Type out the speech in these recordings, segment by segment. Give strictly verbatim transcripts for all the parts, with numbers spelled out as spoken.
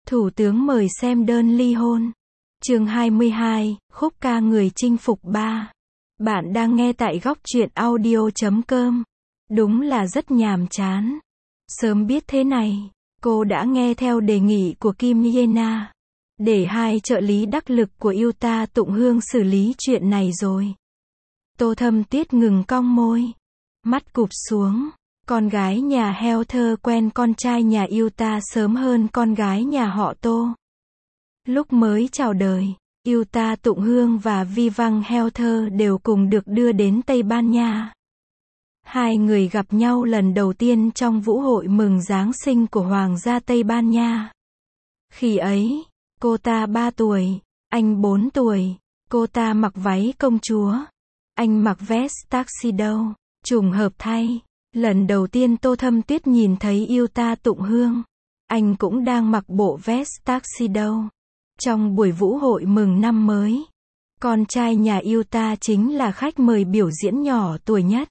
Thủ tướng mời xem đơn ly hôn. Chương hai mươi hai, khúc ca người chinh phục ba. Bạn đang nghe tại góc truyện audio chấm com. Đúng là rất nhàm chán. Sớm biết thế này, cô đã nghe theo đề nghị của Kim Yena, để hai trợ lý đắc lực của Yuta Tụng Hương xử lý chuyện này rồi. Tô Thâm Tuyết ngừng cong môi, mắt cụp xuống. Con gái nhà Heather quen con trai nhà Yuta sớm hơn con gái nhà họ Tô. Lúc mới chào đời, Yuta Tụng Hương và Vi Văng Heather đều cùng được đưa đến Tây Ban Nha. Hai người gặp nhau lần đầu tiên trong vũ hội mừng Giáng sinh của Hoàng gia Tây Ban Nha. Khi ấy, cô ta ba tuổi, anh bốn tuổi, cô ta mặc váy công chúa, anh mặc vest tuxedo. Trùng hợp thay, lần đầu tiên Tô Thâm Tuyết nhìn thấy Yuta Tụng Hương, anh cũng đang mặc bộ vest tuxedo. Trong buổi vũ hội mừng năm mới, con trai nhà Yuta chính là khách mời biểu diễn nhỏ tuổi nhất.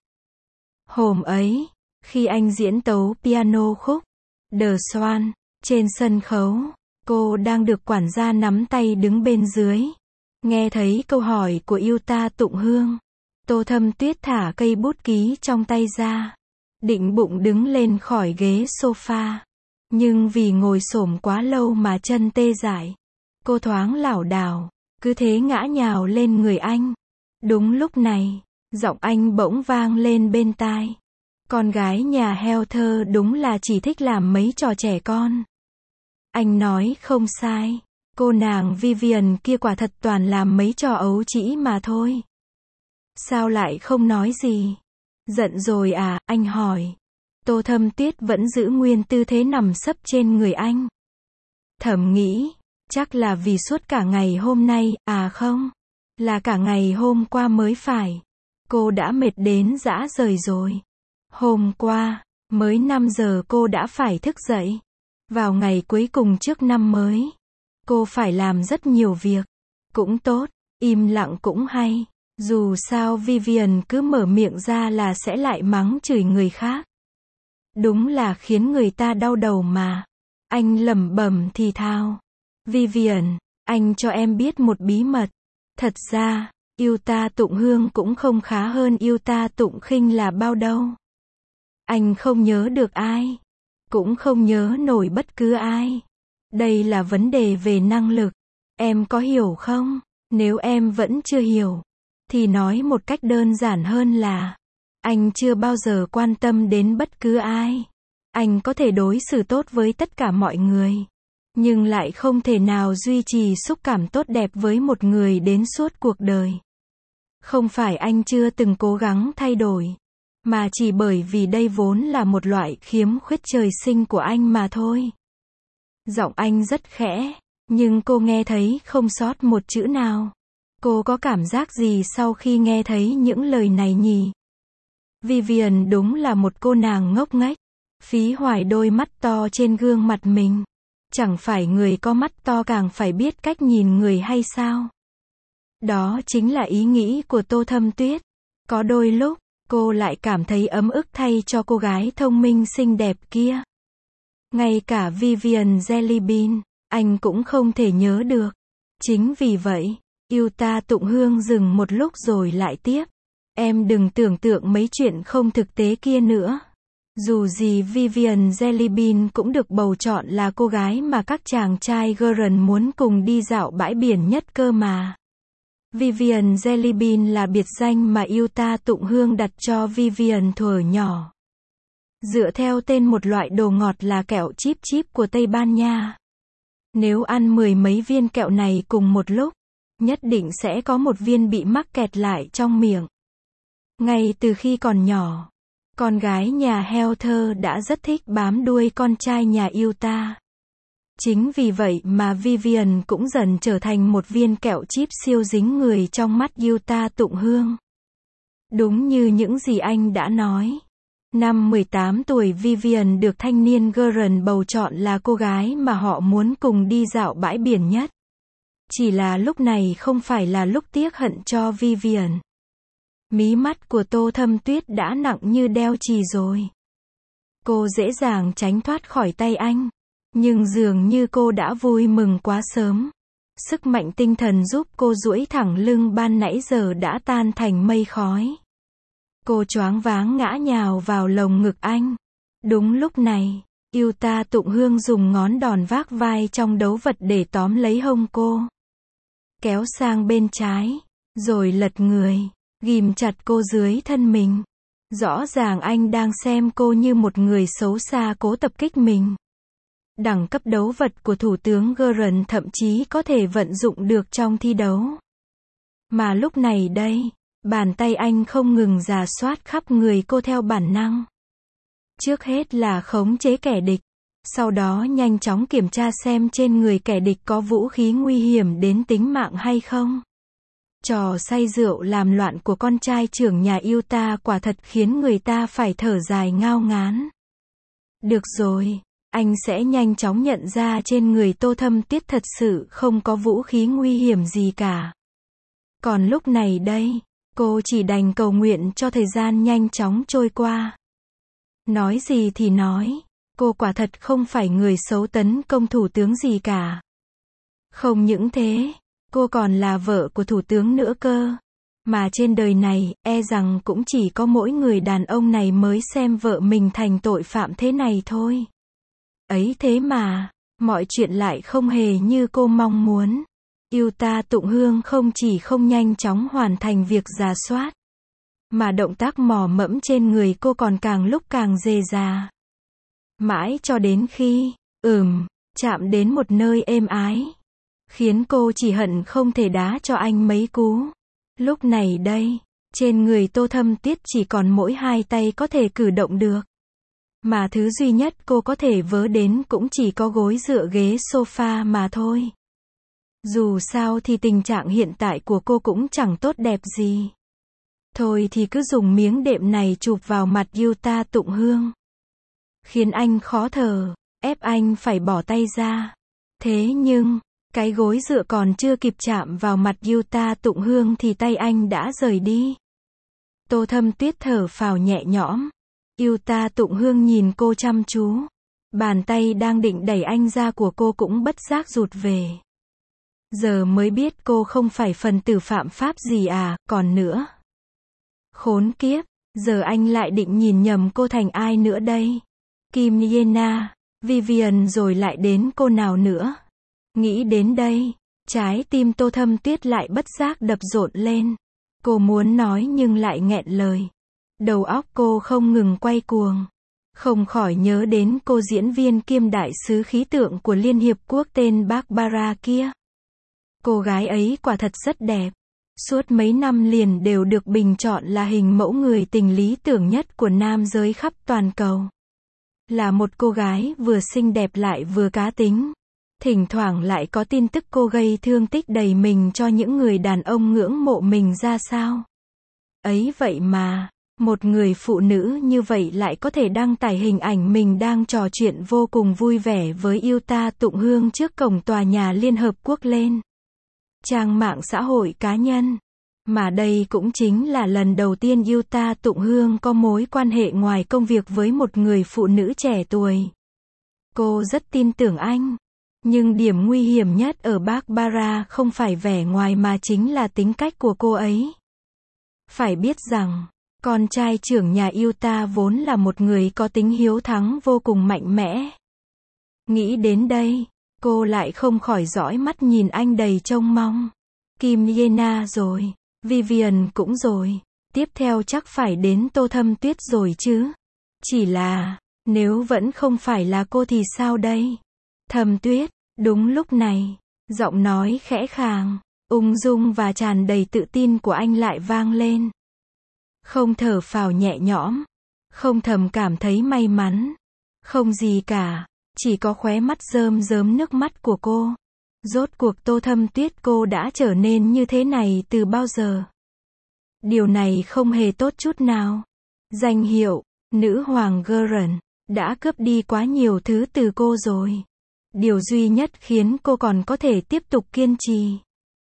Hôm ấy, khi anh diễn tấu piano khúc The Swan trên sân khấu, cô đang được quản gia nắm tay đứng bên dưới. Nghe thấy câu hỏi của Yuta Tụng Hương, Tô Thâm Tuyết thả cây bút ký trong tay ra, định bụng đứng lên khỏi ghế sofa. Nhưng vì ngồi xổm quá lâu mà chân tê dại, cô thoáng lảo đảo, cứ thế ngã nhào lên người anh. Đúng lúc này, giọng anh bỗng vang lên bên tai. Con gái nhà Heather đúng là chỉ thích làm mấy trò trẻ con. Anh nói không sai, cô nàng Vivian kia quả thật toàn làm mấy trò ấu trĩ mà thôi. Sao lại không nói gì? Giận rồi à, anh hỏi. Tô Thâm Tuyết vẫn giữ nguyên tư thế nằm sấp trên người anh. Thầm nghĩ, chắc là vì suốt cả ngày hôm nay, à không, là cả ngày hôm qua mới phải. Cô đã mệt đến rã rời rồi. Hôm qua, mới năm giờ cô đã phải thức dậy. Vào ngày cuối cùng trước năm mới, cô phải làm rất nhiều việc. Cũng tốt, im lặng cũng hay. Dù sao Vivian cứ mở miệng ra là sẽ lại mắng chửi người khác. Đúng là khiến người ta đau đầu mà. Anh lẩm bẩm thì thào. Vivian, anh cho em biết một bí mật. Thật ra, Yuta Tụng Hương cũng không khá hơn Yuta Tụng Khinh là bao đâu. Anh không nhớ được ai, cũng không nhớ nổi bất cứ ai. Đây là vấn đề về năng lực. Em có hiểu không? Nếu em vẫn chưa hiểu, thì nói một cách đơn giản hơn là, anh chưa bao giờ quan tâm đến bất cứ ai. Anh có thể đối xử tốt với tất cả mọi người, nhưng lại không thể nào duy trì xúc cảm tốt đẹp với một người đến suốt cuộc đời. Không phải anh chưa từng cố gắng thay đổi, mà chỉ bởi vì đây vốn là một loại khiếm khuyết trời sinh của anh mà thôi. Giọng anh rất khẽ, nhưng cô nghe thấy không sót một chữ nào. Cô có cảm giác gì sau khi nghe thấy những lời này nhỉ? Vivian đúng là một cô nàng ngốc nghếch, phí hoài đôi mắt to trên gương mặt mình. Chẳng phải người có mắt to càng phải biết cách nhìn người hay sao? Đó chính là ý nghĩ của Tô Thâm Tuyết. Có đôi lúc, cô lại cảm thấy ấm ức thay cho cô gái thông minh xinh đẹp kia. Ngay cả Vivian Jellybean, anh cũng không thể nhớ được. Chính vì vậy, Yuta Tụng Hương dừng một lúc rồi lại tiếp. Em đừng tưởng tượng mấy chuyện không thực tế kia nữa. Dù gì Vivian Jellybean cũng được bầu chọn là cô gái mà các chàng trai Gurren muốn cùng đi dạo bãi biển nhất cơ mà. Vivian Jellybean là biệt danh mà Yuta Tụng Hương đặt cho Vivian thuở nhỏ. Dựa theo tên một loại đồ ngọt là kẹo chip chip của Tây Ban Nha. Nếu ăn mười mấy viên kẹo này cùng một lúc, nhất định sẽ có một viên bị mắc kẹt lại trong miệng. Ngay từ khi còn nhỏ, con gái nhà Heather đã rất thích bám đuôi con trai nhà Yuta. Chính vì vậy mà Vivian cũng dần trở thành một viên kẹo chip siêu dính người trong mắt Yuta Tụng Hương. Đúng như những gì anh đã nói. Năm mười tám tuổi Vivian được thanh niên Gurren bầu chọn là cô gái mà họ muốn cùng đi dạo bãi biển nhất. Chỉ là lúc này không phải là lúc tiếc hận cho Vivian. Mí mắt của Tô Thâm Tuyết đã nặng như đeo chì rồi. Cô dễ dàng tránh thoát khỏi tay anh. Nhưng dường như cô đã vui mừng quá sớm. Sức mạnh tinh thần giúp cô duỗi thẳng lưng ban nãy giờ đã tan thành mây khói. Cô choáng váng ngã nhào vào lồng ngực anh. Đúng lúc này, Yuta Tụng Hương dùng ngón đòn vác vai trong đấu vật để tóm lấy hông cô. Kéo sang bên trái, rồi lật người, ghim chặt cô dưới thân mình. Rõ ràng anh đang xem cô như một người xấu xa cố tập kích mình. Đẳng cấp đấu vật của Thủ tướng Gurren thậm chí có thể vận dụng được trong thi đấu. Mà lúc này đây, bàn tay anh không ngừng rà soát khắp người cô theo bản năng. Trước hết là khống chế kẻ địch, sau đó nhanh chóng kiểm tra xem trên người kẻ địch có vũ khí nguy hiểm đến tính mạng hay không. Trò say rượu làm loạn của con trai trưởng nhà Yuta quả thật khiến người ta phải thở dài ngao ngán. Được rồi, anh sẽ nhanh chóng nhận ra trên người Tô Thâm Tuyết thật sự không có vũ khí nguy hiểm gì cả. Còn lúc này đây, cô chỉ đành cầu nguyện cho thời gian nhanh chóng trôi qua. Nói gì thì nói, cô quả thật không phải người xấu tấn công thủ tướng gì cả. Không những thế, cô còn là vợ của thủ tướng nữa cơ. Mà trên đời này, e rằng cũng chỉ có mỗi người đàn ông này mới xem vợ mình thành tội phạm thế này thôi. Ấy thế mà, mọi chuyện lại không hề như cô mong muốn. Yuta Tụng Hương không chỉ không nhanh chóng hoàn thành việc rà soát, mà động tác mò mẫm trên người cô còn càng lúc càng rề rà. Mãi cho đến khi, ừm, chạm đến một nơi êm ái, khiến cô chỉ hận không thể đá cho anh mấy cú. Lúc này đây, trên người Tô Thâm Tuyết chỉ còn mỗi hai tay có thể cử động được. Mà thứ duy nhất cô có thể vớ đến cũng chỉ có gối dựa ghế sofa mà thôi. Dù sao thì tình trạng hiện tại của cô cũng chẳng tốt đẹp gì. Thôi thì cứ dùng miếng đệm này chụp vào mặt Yuta Tụng Hương. Khiến anh khó thở, ép anh phải bỏ tay ra. Thế nhưng, cái gối dựa còn chưa kịp chạm vào mặt Yuta Tụng Hương thì tay anh đã rời đi. Tô Thâm Tuyết thở phào nhẹ nhõm. Yuta Tụng Hương nhìn cô chăm chú. Bàn tay đang định đẩy anh ra của cô cũng bất giác rụt về. Giờ mới biết cô không phải phần tử phạm pháp gì à, còn nữa. Khốn kiếp, giờ anh lại định nhìn nhầm cô thành ai nữa đây? Kim Yena, Vivian rồi lại đến cô nào nữa? Nghĩ đến đây, trái tim Tô Thâm Tuyết lại bất giác đập rộn lên. Cô muốn nói nhưng lại nghẹn lời. Đầu óc cô không ngừng quay cuồng. Không khỏi nhớ đến cô diễn viên kiêm đại sứ khí tượng của Liên Hiệp Quốc tên Barbara kia. Cô gái ấy quả thật rất đẹp. Suốt mấy năm liền đều được bình chọn là hình mẫu người tình lý tưởng nhất của nam giới khắp toàn cầu. Là một cô gái vừa xinh đẹp lại vừa cá tính. Thỉnh thoảng lại có tin tức cô gây thương tích đầy mình cho những người đàn ông ngưỡng mộ mình ra sao. Ấy vậy mà, một người phụ nữ như vậy lại có thể đăng tải hình ảnh mình đang trò chuyện vô cùng vui vẻ với Yuta Tụng Hương trước cổng tòa nhà Liên Hợp Quốc lên trang mạng xã hội cá nhân. Mà đây cũng chính là lần đầu tiên Yuta Tụng Hương có mối quan hệ ngoài công việc với một người phụ nữ trẻ tuổi. Cô rất tin tưởng anh. Nhưng điểm nguy hiểm nhất ở Barbara không phải vẻ ngoài mà chính là tính cách của cô ấy. Phải biết rằng, con trai trưởng nhà Yuta vốn là một người có tính hiếu thắng vô cùng mạnh mẽ. Nghĩ đến đây, cô lại không khỏi dõi mắt nhìn anh đầy trông mong. Kim Yena rồi, Vivian cũng rồi, tiếp theo chắc phải đến Tô Thâm Tuyết rồi chứ. Chỉ là, nếu vẫn không phải là cô thì sao đây? Thâm Tuyết, đúng lúc này, giọng nói khẽ khàng, ung dung và tràn đầy tự tin của anh lại vang lên. Không thở phào nhẹ nhõm, không thầm cảm thấy may mắn, không gì cả, chỉ có khóe mắt rơm rớm nước mắt của cô. Rốt cuộc Tô Thâm Tuyết cô đã trở nên như thế này từ bao giờ? Điều này không hề tốt chút nào. Danh hiệu, nữ hoàng Gurren, đã cướp đi quá nhiều thứ từ cô rồi. Điều duy nhất khiến cô còn có thể tiếp tục kiên trì,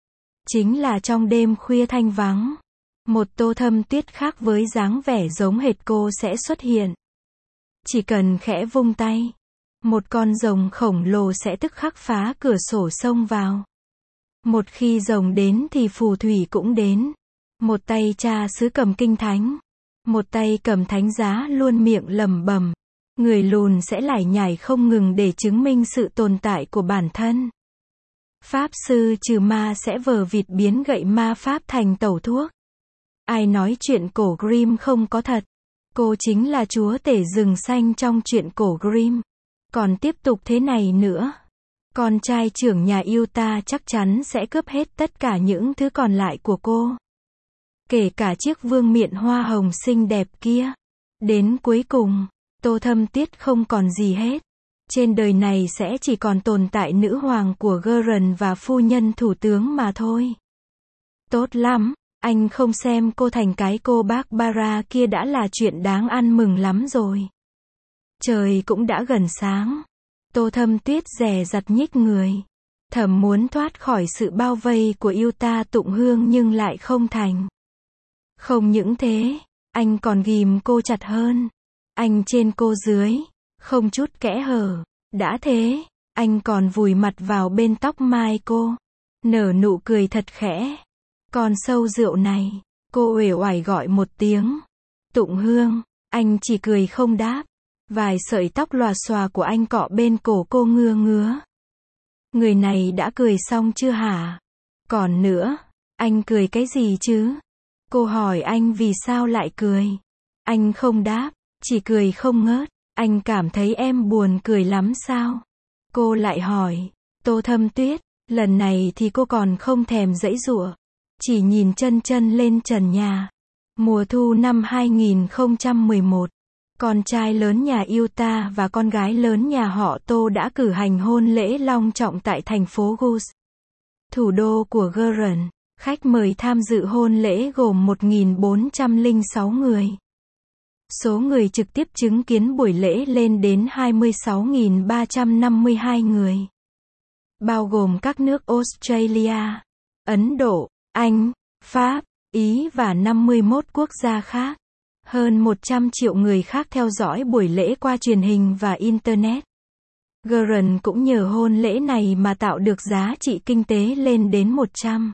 chính là trong đêm khuya thanh vắng, một Tô Thâm Tuyết khác với dáng vẻ giống hệt cô sẽ xuất hiện. Chỉ cần khẽ vung tay, một con rồng khổng lồ sẽ tức khắc phá cửa sổ xông vào. Một khi rồng đến thì phù thủy cũng đến. Một tay cha xứ cầm kinh thánh, một tay cầm thánh giá luôn miệng lẩm bẩm. Người lùn sẽ lải nhải không ngừng để chứng minh sự tồn tại của bản thân. Pháp sư trừ ma sẽ vờ vịt biến gậy ma pháp thành tẩu thuốc. Ai nói chuyện cổ Grimm không có thật? Cô chính là chúa tể rừng xanh trong chuyện cổ Grimm. Còn tiếp tục thế này nữa, con trai trưởng nhà Utah chắc chắn sẽ cướp hết tất cả những thứ còn lại của cô. Kể cả chiếc vương miện hoa hồng xinh đẹp kia. Đến cuối cùng, Tô Thâm Tuyết không còn gì hết. Trên đời này sẽ chỉ còn tồn tại nữ hoàng của Gurren và phu nhân thủ tướng mà thôi. Tốt lắm, anh không xem cô thành cái cô Barbara kia đã là chuyện đáng ăn mừng lắm rồi. Trời cũng đã gần sáng. Tô Thâm Tuyết dè dặt nhích người. Thầm muốn thoát khỏi sự bao vây của Utah Tụng Hương nhưng lại không thành. Không những thế, anh còn ghìm cô chặt hơn. Anh trên cô dưới, không chút kẽ hở. Đã thế, anh còn vùi mặt vào bên tóc mai cô. Nở nụ cười thật khẽ. Con sâu rượu này, cô uể oải gọi một tiếng. Tụng Hương, anh chỉ cười không đáp. Vài sợi tóc lòa xòa của anh cọ bên cổ cô ngứa ngứa. Người này đã cười xong chưa hả? Còn nữa, anh cười cái gì chứ? Cô hỏi anh vì sao lại cười. Anh không đáp, chỉ cười không ngớt. Anh cảm thấy em buồn cười lắm sao? Cô lại hỏi. Tô Thâm Tuyết, lần này thì cô còn không thèm giãy giụa, chỉ nhìn chân chân lên trần nhà. Mùa thu năm hai nghìn không trăm mười một, con trai lớn nhà Utah và con gái lớn nhà họ Tô đã cử hành hôn lễ long trọng tại thành phố Goose, thủ đô của Gurren. Khách mời tham dự hôn lễ gồm một nghìn bốn trăm lẻ sáu người. Số người trực tiếp chứng kiến buổi lễ lên đến hai mươi sáu nghìn ba trăm năm mươi hai người. Bao gồm các nước Australia, Ấn Độ, Anh, Pháp, Ý và năm mươi mốt quốc gia khác. Hơn một trăm triệu người khác theo dõi buổi lễ qua truyền hình và Internet. Gurren cũng nhờ hôn lễ này mà tạo được giá trị kinh tế lên đến một trăm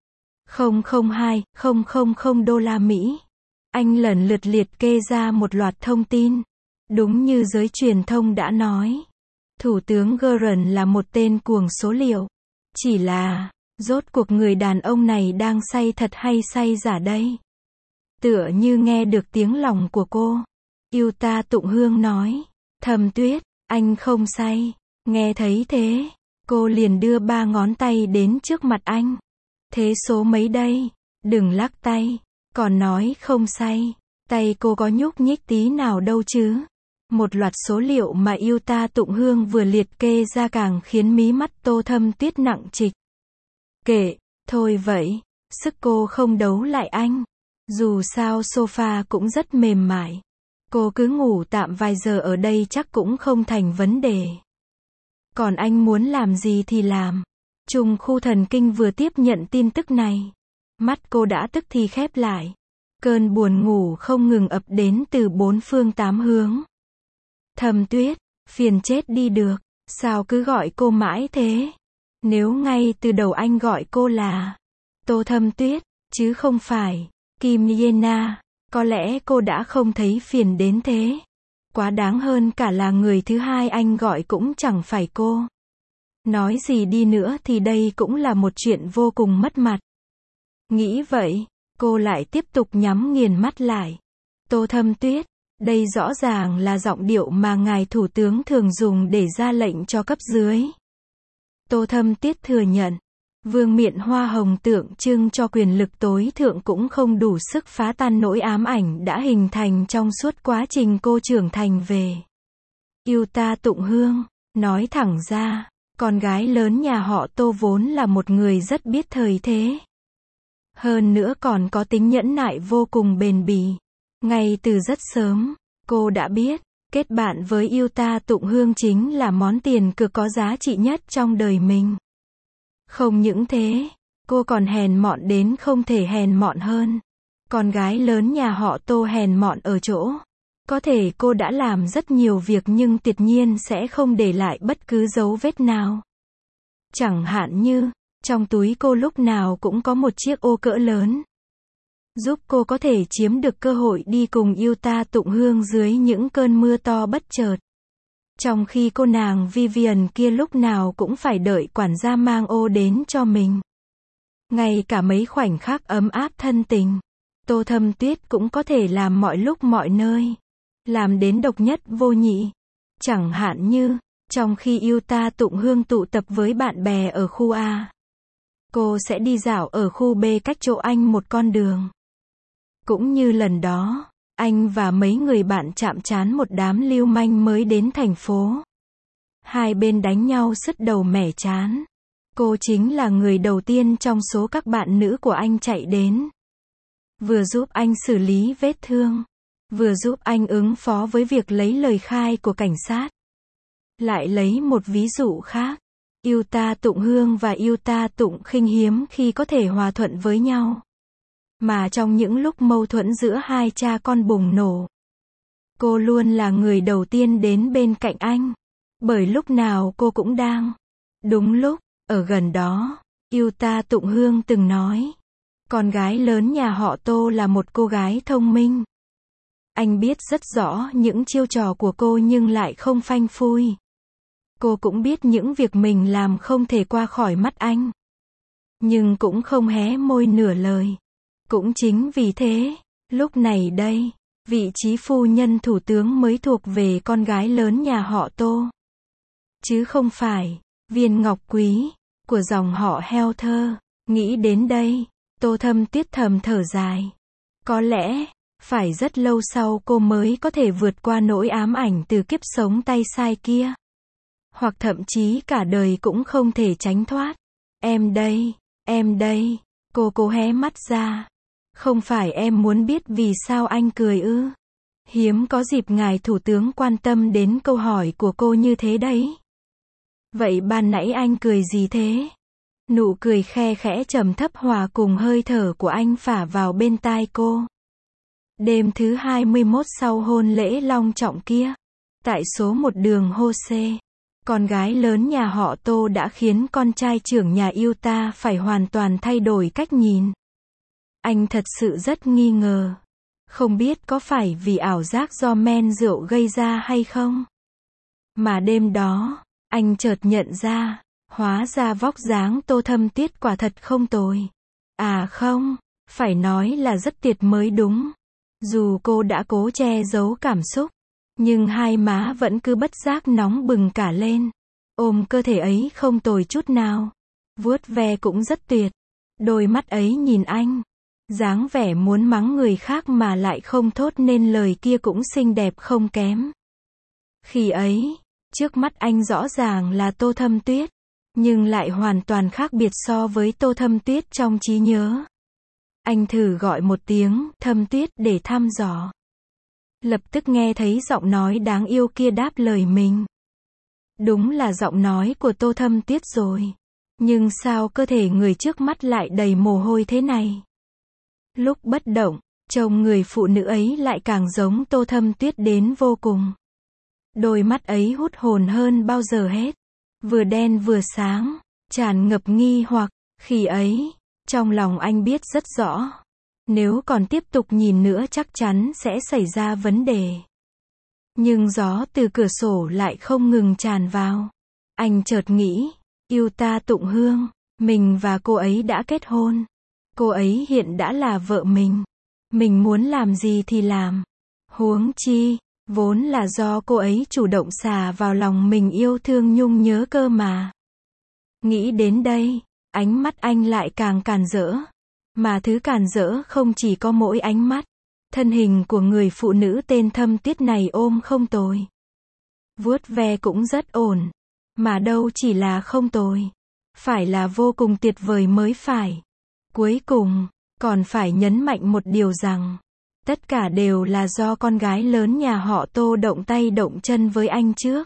phẩy hai nghìn đô la Mỹ. Anh lần lượt liệt kê ra một loạt thông tin. Đúng như giới truyền thông đã nói, Thủ tướng Gurren là một tên cuồng số liệu. Chỉ là, rốt cuộc người đàn ông này đang say thật hay say giả đây? Tựa như nghe được tiếng lòng của cô, Utah Tụng Hương nói. Thâm Tuyết, anh không say. Nghe thấy thế, cô liền đưa ba ngón tay đến trước mặt anh. Thế số mấy đây? Đừng lắc tay. Còn nói không say. Tay cô có nhúc nhích tí nào đâu chứ? Một loạt số liệu mà Utah Tụng Hương vừa liệt kê ra càng khiến mí mắt Tô Thâm Tuyết nặng trịch. Kệ, thôi vậy, sức cô không đấu lại anh. Dù sao sofa cũng rất mềm mại. Cô cứ ngủ tạm vài giờ ở đây chắc cũng không thành vấn đề. Còn anh muốn làm gì thì làm. Trùng khu thần kinh vừa tiếp nhận tin tức này. Mắt cô đã tức thì khép lại. Cơn buồn ngủ không ngừng ập đến từ bốn phương tám hướng. Thâm Tuyết, phiền chết đi được. Sao cứ gọi cô mãi thế? Nếu ngay từ đầu anh gọi cô là Tô Thâm Tuyết, chứ không phải Kim Yena, có lẽ cô đã không thấy phiền đến thế. Quá đáng hơn cả là người thứ hai anh gọi cũng chẳng phải cô. Nói gì đi nữa thì đây cũng là một chuyện vô cùng mất mặt. Nghĩ vậy, cô lại tiếp tục nhắm nghiền mắt lại. Tô Thâm Tuyết, đây rõ ràng là giọng điệu mà ngài thủ tướng thường dùng để ra lệnh cho cấp dưới. Tô Thâm Tuyết thừa nhận, vương miện hoa hồng tượng trưng cho quyền lực tối thượng cũng không đủ sức phá tan nỗi ám ảnh đã hình thành trong suốt quá trình cô trưởng thành về. Utah Tụng Hương, nói thẳng ra, con gái lớn nhà họ Tô vốn là một người rất biết thời thế. Hơn nữa còn có tính nhẫn nại vô cùng bền bỉ. Ngay từ rất sớm, cô đã biết, kết bạn với Utah Tụng Hương chính là món tiền cược có giá trị nhất trong đời mình. Không những thế, cô còn hèn mọn đến không thể hèn mọn hơn. Con gái lớn nhà họ Tô hèn mọn ở chỗ, Có thể cô đã làm rất nhiều việc nhưng tuyệt nhiên sẽ không để lại bất cứ dấu vết nào. Chẳng hạn như, trong túi cô lúc nào cũng có một chiếc ô cỡ lớn. Giúp cô có thể chiếm được cơ hội đi cùng Yuta tụng hương dưới những cơn mưa to bất chợt. Trong khi cô nàng Vivian kia lúc nào cũng phải đợi quản gia mang ô đến cho mình. Ngay cả mấy khoảnh khắc ấm áp thân tình, Tô Thâm Tuyết cũng có thể làm mọi lúc mọi nơi. Làm đến độc nhất vô nhị. Chẳng hạn như, trong khi Yuta tụng hương tụ tập với bạn bè ở khu A, cô sẽ đi dạo ở khu B cách chỗ anh một con đường. Cũng như lần đó, anh và mấy người bạn chạm trán một đám lưu manh mới đến thành phố. Hai bên đánh nhau sứt đầu mẻ trán. Cô chính là người đầu tiên trong số các bạn nữ của anh chạy đến. Vừa giúp anh xử lý vết thương, vừa giúp anh ứng phó với việc lấy lời khai của cảnh sát. Lại lấy một ví dụ khác, Yuta tụng hương và Yuta tụng khinh hiếm khi có thể hòa thuận với nhau. Mà trong những lúc mâu thuẫn giữa hai cha con bùng nổ, cô luôn là người đầu tiên đến bên cạnh anh. Bởi lúc nào cô cũng đang đúng lúc, ở gần đó. Yuta tụng hương từng nói, con gái lớn nhà họ Tô là một cô gái thông minh. Anh biết rất rõ những chiêu trò của cô nhưng lại không phanh phui. Cô cũng biết những việc mình làm không thể qua khỏi mắt anh. Nhưng cũng không hé môi nửa lời. Cũng chính vì thế, lúc này đây, vị trí phu nhân thủ tướng mới thuộc về con gái lớn nhà họ Tô. Chứ không phải, viên ngọc quý, của dòng họ heo thơ. Nghĩ đến đây, Tô Thâm Tuyết thầm thở dài. Có lẽ, phải rất lâu sau cô mới có thể vượt qua nỗi ám ảnh từ kiếp sống tay sai kia. Hoặc thậm chí cả đời cũng không thể tránh thoát. Em đây, em đây, cô cố hé mắt ra. Không phải em muốn biết vì sao anh cười ư? Hiếm có dịp ngài thủ tướng quan tâm đến câu hỏi của cô như thế đấy. Vậy ban nãy anh cười gì thế? Nụ cười khe khẽ trầm thấp hòa cùng hơi thở của anh phả vào bên tai cô. Đêm thứ hai mươi mốt sau hôn lễ long trọng kia, tại số một đường Hose, con gái lớn nhà họ Tô đã khiến con trai trưởng nhà Yuta phải hoàn toàn thay đổi cách nhìn. Anh thật sự rất nghi ngờ. Không biết có phải vì ảo giác do men rượu gây ra hay không? Mà đêm đó, anh chợt nhận ra, hóa ra vóc dáng Tô Thâm Tuyết quả thật không tồi. À không, phải nói là rất tuyệt mới đúng. Dù cô đã cố che giấu cảm xúc, nhưng hai má vẫn cứ bất giác nóng bừng cả lên. Ôm cơ thể ấy không tồi chút nào. Vuốt ve cũng rất tuyệt. Đôi mắt ấy nhìn anh. Dáng vẻ muốn mắng người khác mà lại không thốt nên lời kia cũng xinh đẹp không kém. Khi ấy, trước mắt anh rõ ràng là Tô Thâm Tuyết, nhưng lại hoàn toàn khác biệt so với Tô Thâm Tuyết trong trí nhớ. Anh thử gọi một tiếng, Thâm Tuyết để thăm dò. Lập tức nghe thấy giọng nói đáng yêu kia đáp lời mình. Đúng là giọng nói của Tô Thâm Tuyết rồi. Nhưng sao cơ thể người trước mắt lại đầy mồ hôi thế này? Lúc bất động, trông người phụ nữ ấy lại càng giống Tô Thâm Tuyết đến vô cùng. Đôi mắt ấy hút hồn hơn bao giờ hết. Vừa đen vừa sáng, tràn ngập nghi hoặc. Khi ấy, trong lòng anh biết rất rõ. Nếu còn tiếp tục nhìn nữa chắc chắn sẽ xảy ra vấn đề. Nhưng gió từ cửa sổ lại không ngừng tràn vào. Anh chợt nghĩ, Yuta tụng hương, mình và cô ấy đã kết hôn. Cô ấy hiện đã là vợ mình. Mình muốn làm gì thì làm. Huống chi, vốn là do cô ấy chủ động xà vào lòng mình yêu thương nhung nhớ cơ mà. Nghĩ đến đây, ánh mắt anh lại càng càn rỡ. Mà thứ càn rỡ không chỉ có mỗi ánh mắt. Thân hình của người phụ nữ tên Thâm Tuyết này ôm không tồi. Vuốt ve cũng rất ổn. Mà đâu chỉ là không tồi. Phải là vô cùng tuyệt vời mới phải. Cuối cùng, còn phải nhấn mạnh một điều rằng, tất cả đều là do con gái lớn nhà họ Tô động tay động chân với anh trước.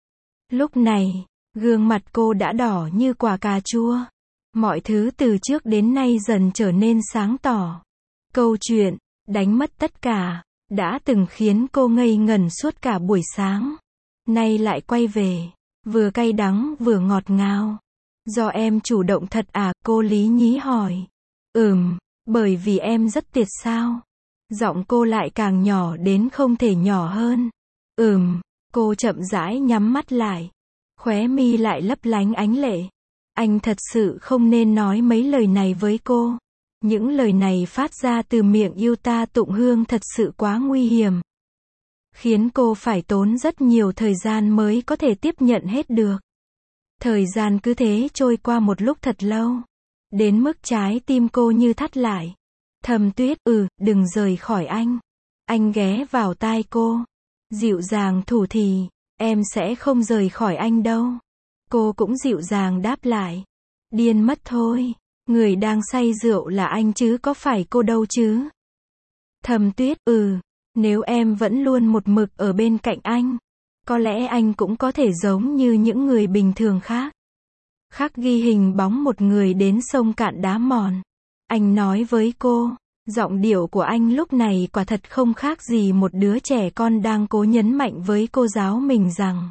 Lúc này, gương mặt cô đã đỏ như quả cà chua. Mọi thứ từ trước đến nay dần trở nên sáng tỏ. Câu chuyện, đánh mất tất cả, đã từng khiến cô ngây ngẩn suốt cả buổi sáng, nay lại quay về, vừa cay đắng vừa ngọt ngào. Do em chủ động thật à, cô lý nhí hỏi. Ừm, bởi vì em rất tuyệt sao? Giọng cô lại càng nhỏ đến không thể nhỏ hơn. Ừm, cô chậm rãi nhắm mắt lại. Khóe mi lại lấp lánh ánh lệ. Anh thật sự không nên nói mấy lời này với cô. Những lời này phát ra từ miệng Yuta Tụng Hương thật sự quá nguy hiểm. Khiến cô phải tốn rất nhiều thời gian mới có thể tiếp nhận hết được. Thời gian cứ thế trôi qua một lúc thật lâu. Đến mức trái tim cô như thắt lại. Thầm Tuyết, ừ, đừng rời khỏi anh. Anh ghé vào tai cô. Dịu dàng thủ thỉ, em sẽ không rời khỏi anh đâu. Cô cũng dịu dàng đáp lại. Điên mất thôi. Người đang say rượu là anh chứ có phải cô đâu chứ. Thầm Tuyết, ừ, nếu em vẫn luôn một mực ở bên cạnh anh, có lẽ anh cũng có thể giống như những người bình thường khác. Khắc ghi hình bóng một người đến sông cạn đá mòn. Anh nói với cô, giọng điệu của anh lúc này quả thật không khác gì một đứa trẻ con đang cố nhấn mạnh với cô giáo mình rằng,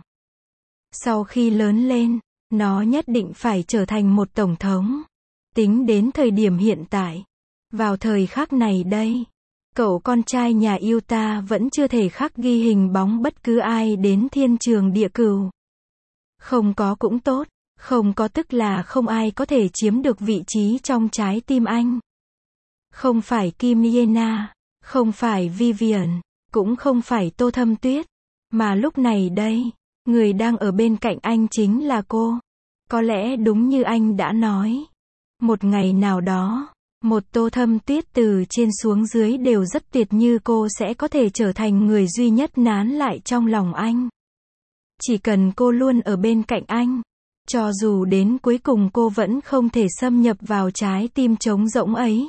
sau khi lớn lên, nó nhất định phải trở thành một tổng thống. Tính đến thời điểm hiện tại, vào thời khắc này đây, cậu con trai nhà Yuta vẫn chưa thể khắc ghi hình bóng bất cứ ai đến thiên trường địa cửu. Không có cũng tốt, không có tức là không ai có thể chiếm được vị trí trong trái tim anh. Không phải Kim Yena, không phải Vivian, cũng không phải Tô Thâm Tuyết, mà lúc này đây, người đang ở bên cạnh anh chính là cô. Có lẽ đúng như anh đã nói, một ngày nào đó, một Tô Thâm Tuyết từ trên xuống dưới đều rất tuyệt như cô sẽ có thể trở thành người duy nhất nán lại trong lòng anh. Chỉ cần cô luôn ở bên cạnh anh, cho dù đến cuối cùng cô vẫn không thể xâm nhập vào trái tim trống rỗng ấy,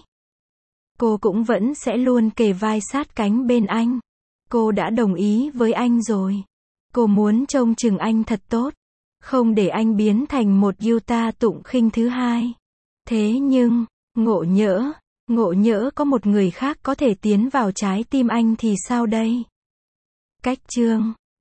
cô cũng vẫn sẽ luôn kề vai sát cánh bên anh. Cô đã đồng ý với anh rồi. Cô muốn trông chừng anh thật tốt, không để anh biến thành một Yuta Tụng Khinh thứ hai. Thế nhưng, ngộ nhỡ, ngộ nhỡ có một người khác có thể tiến vào trái tim anh thì sao đây? Cách chương